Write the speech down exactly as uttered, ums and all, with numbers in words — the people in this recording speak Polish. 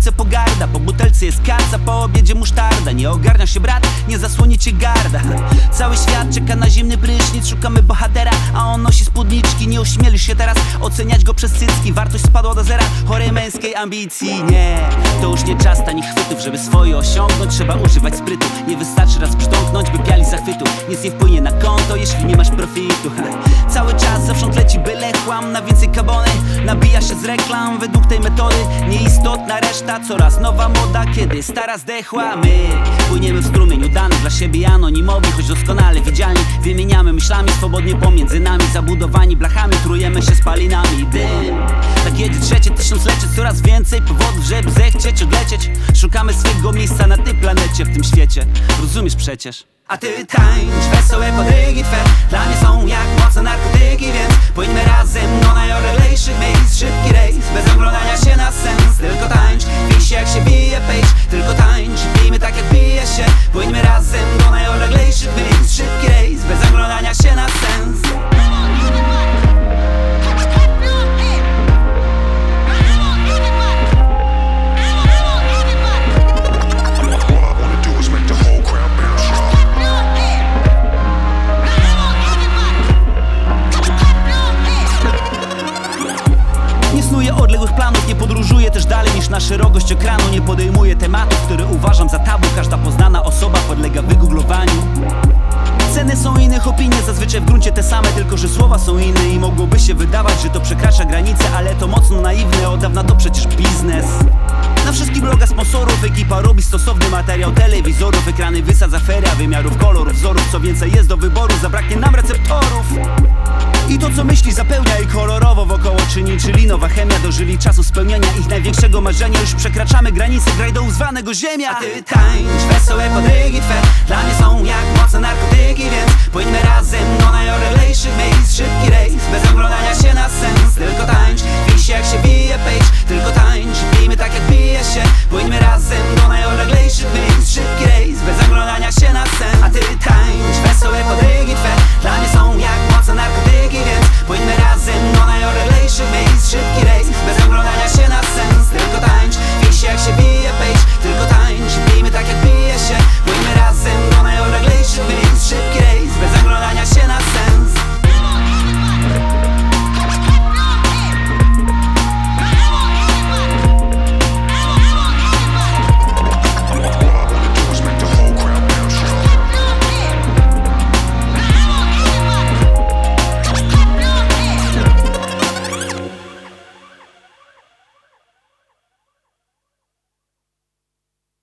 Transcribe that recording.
serce pogarda. Po butelce jest kaca, po obiedzie musztarda. Nie ogarnia się brat, nie zasłoni cię garda. Cały świat czeka na zimny prysznic. Szukamy bohatera, a on nosi spódniczki. Nie ośmielisz się teraz oceniać go przez cycki. Wartość spadła do zera chorej męskiej ambicji. Nie, to już nie czas tanich chwytów. Żeby swoje osiągnąć, trzeba używać sprytu. Nie wystarczy raz przytąknąć, by piali zachwytu. Nic nie wpłynie na konto, jeśli nie masz profitu. Cały czas zewsząd leci byle chłam. Na więcej kabony nabija się z reklam. Według tej metody nieistotna reszta. Coraz nowa moda, kiedy stara zdechła. My płyniemy w strumieniu danych dla siebie anonimowi, choć doskonale widzialni. Wymieniamy myślami swobodnie pomiędzy nami. Zabudowani blachami, trujemy się spalinami. Dym, tak jedzie trzecie tysiąclecie. Coraz więcej powodów, żeby zechcieć odlecieć. Szukamy swego miejsca na tej planecie, w tym świecie. Rozumiesz przecież? A ty tańcz, wesołe podrygi twe dla mnie są jak mocne narkotyki. Więc pójdźmy razem do najorlejszych miejsc. Szybki rejs, bez oglądania się na sens. Tylko tańcz, bij się jak się bije pejcz. Tylko tańcz, bijmy tak jak bije się. Pójdźmy razem do najorlejszych miejsc. Szybki rejs, bez oglądania się na sens. Nie snuję odległych planów, nie podróżuję też dalej niż na szerokość ekranu. Nie podejmuję tematów, które uważam za tabu. Każda poznana osoba podlega wygooglowaniu. Ceny są innych, opinie zazwyczaj w gruncie te same, tylko że słowa są inne. I mogłoby się wydawać, że to przekracza granice, ale to mocno naiwne, od dawna to przecież biznes. Na wszystkich blogach sponsorów ekipa robi stosowny materiał telewizorów. Ekrany wysadza feria wymiarów, kolorów, wzorów. Co więcej jest do wyboru, zabraknie nam receptorów. I to co myśli zapełnia i kolorowo wokoło czyni. Czyli nowa chemia, dożyli czasu spełnienia ich największego marzenia. Już przekraczamy granice grajdołu zwanego ziemia. A ty tańcz, wesołe podrygi twe dla mnie są jak mocne